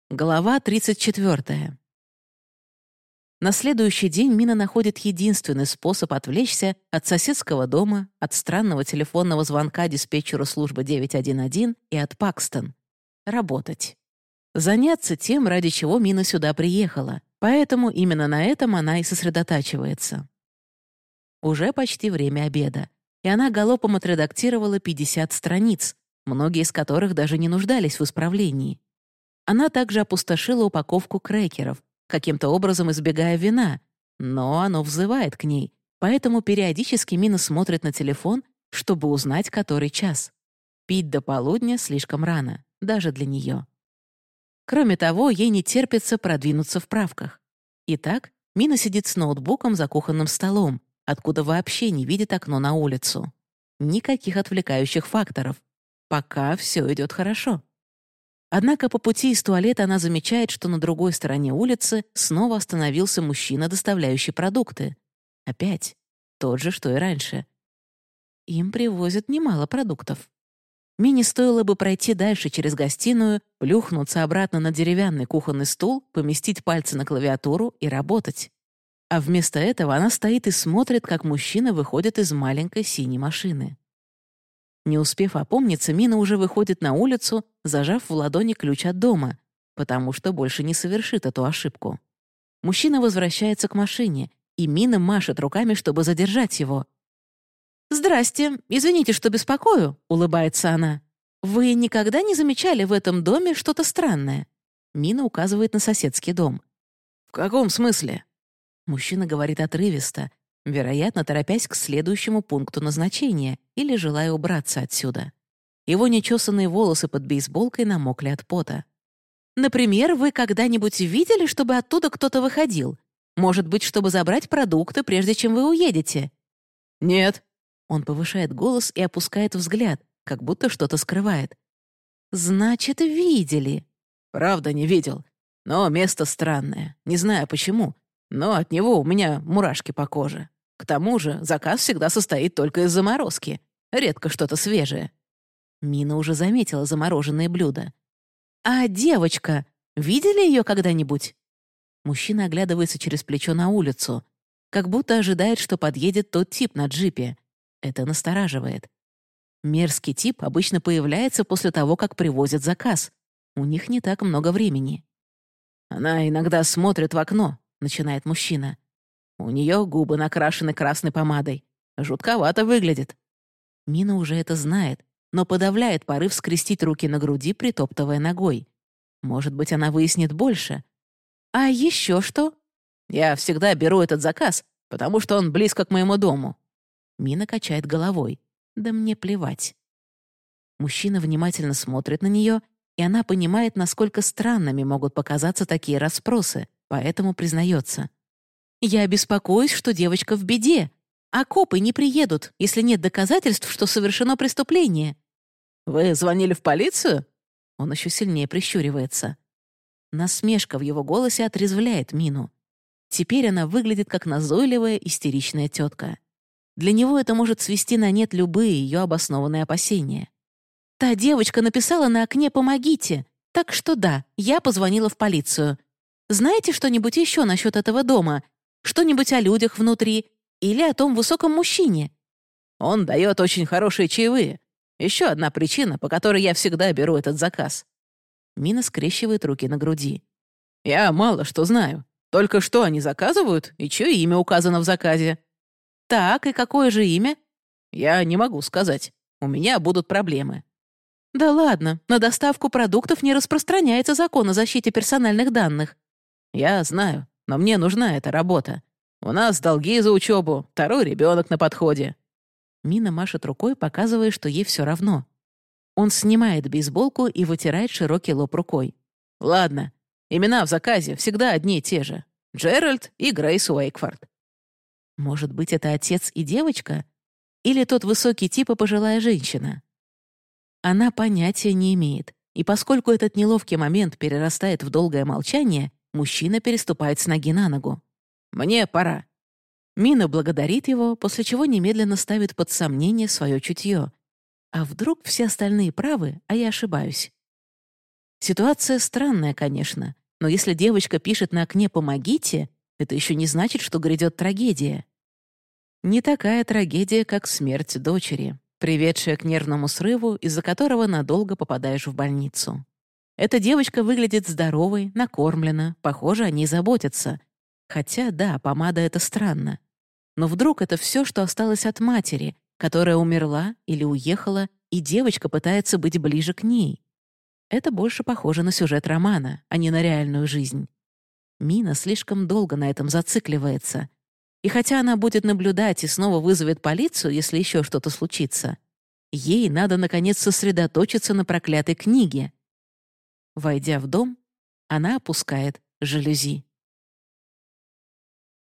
Глава 34. На следующий день Мина находит единственный способ отвлечься от соседского дома, от странного телефонного звонка диспетчеру службы 911 и от Пакстон. Работать. Заняться тем, ради чего Мина сюда приехала. Поэтому именно на этом она и сосредотачивается. Уже почти время обеда, и она галопом отредактировала 50 страниц, многие из которых даже не нуждались в исправлении. Она также опустошила упаковку крекеров, каким-то образом избегая вина, но оно взывает к ней, поэтому периодически Мина смотрит на телефон, чтобы узнать, который час. Пить до полудня слишком рано, даже для нее. Кроме того, ей не терпится продвинуться в правках. Итак, Мина сидит с ноутбуком за кухонным столом, откуда вообще не видит окно на улицу. Никаких отвлекающих факторов. Пока все идет хорошо. Однако по пути из туалета она замечает, что на другой стороне улицы снова остановился мужчина, доставляющий продукты. Опять. Тот же, что и раньше. Им привозят немало продуктов. Мине стоило бы пройти дальше через гостиную, плюхнуться обратно на деревянный кухонный стул, поместить пальцы на клавиатуру и работать. А вместо этого она стоит и смотрит, как мужчина выходит из маленькой синей машины. Не успев опомниться, Мина уже выходит на улицу, зажав в ладони ключ от дома, потому что больше не совершит эту ошибку. Мужчина возвращается к машине, и Мина машет руками, чтобы задержать его. «Здрасте, извините, что беспокою», — улыбается она. «Вы никогда не замечали в этом доме что-то странное?» Мина указывает на соседский дом. «В каком смысле?» Мужчина говорит отрывисто, вероятно, торопясь к следующему пункту назначения или желая убраться отсюда. Его нечесанные волосы под бейсболкой намокли от пота. «Например, вы когда-нибудь видели, чтобы оттуда кто-то выходил? Может быть, чтобы забрать продукты, прежде чем вы уедете?» «Нет». Он повышает голос и опускает взгляд, как будто что-то скрывает. «Значит, видели». «Правда, не видел. Но место странное. Не знаю почему, но от него у меня мурашки по коже. К тому же заказ всегда состоит только из заморозки. Редко что-то свежее». Мина уже заметила замороженные блюда. «А девочка, видели ее когда-нибудь?» Мужчина оглядывается через плечо на улицу, как будто ожидает, что подъедет тот тип на джипе. Это настораживает. Мерзкий тип обычно появляется после того, как привозят заказ. У них не так много времени. «Она иногда смотрит в окно», — начинает мужчина. «У нее губы накрашены красной помадой. Жутковато выглядит». Мина уже это знает, но подавляет порыв скрестить руки на груди, притоптывая ногой. Может быть, она выяснит больше. «А еще что?» «Я всегда беру этот заказ, потому что он близко к моему дому». Мина качает головой. «Да мне плевать». Мужчина внимательно смотрит на нее, и она понимает, насколько странными могут показаться такие расспросы, поэтому признается. «Я беспокоюсь, что девочка в беде, а копы не приедут, если нет доказательств, что совершено преступление». «Вы звонили в полицию?» Он еще сильнее прищуривается. Насмешка в его голосе отрезвляет Мину. Теперь она выглядит как назойливая, истеричная тетка. Для него это может свести на нет любые ее обоснованные опасения. «Та девочка написала на окне «Помогите», так что да, я позвонила в полицию. Знаете что-нибудь еще насчет этого дома? Что-нибудь о людях внутри или о том высоком мужчине?» «Он дает очень хорошие чаевые. Еще одна причина, по которой я всегда беру этот заказ». Мина скрещивает руки на груди. «Я мало что знаю. Только что они заказывают и чье имя указано в заказе». «Так, и какое же имя?» «Я не могу сказать. У меня будут проблемы». «Да ладно, на доставку продуктов не распространяется закон о защите персональных данных». «Я знаю, но мне нужна эта работа. У нас долги за учебу, второй ребенок на подходе». Мина машет рукой, показывая, что ей все равно. Он снимает бейсболку и вытирает широкий лоб рукой. «Ладно, имена в заказе всегда одни и те же. Джеральд и Грейс Уэйкфорд». Может быть, это отец и девочка? Или тот высокий тип и пожилая женщина? Она понятия не имеет, и поскольку этот неловкий момент перерастает в долгое молчание, мужчина переступает с ноги на ногу. «Мне пора». Мина благодарит его, после чего немедленно ставит под сомнение свое чутье. А вдруг все остальные правы, а я ошибаюсь? Ситуация странная, конечно, но если девочка пишет на окне «помогите», это еще не значит, что грядет трагедия. Не такая трагедия, как смерть дочери, приведшая к нервному срыву, из-за которого надолго попадаешь в больницу. Эта девочка выглядит здоровой, накормлена, похоже, о ней заботятся. Хотя, да, помада — это странно. Но вдруг это все, что осталось от матери, которая умерла или уехала, и девочка пытается быть ближе к ней. Это больше похоже на сюжет романа, а не на реальную жизнь. Мина слишком долго на этом зацикливается. И хотя она будет наблюдать и снова вызовет полицию, если еще что-то случится, ей надо, наконец, сосредоточиться на проклятой книге. Войдя в дом, она опускает жалюзи.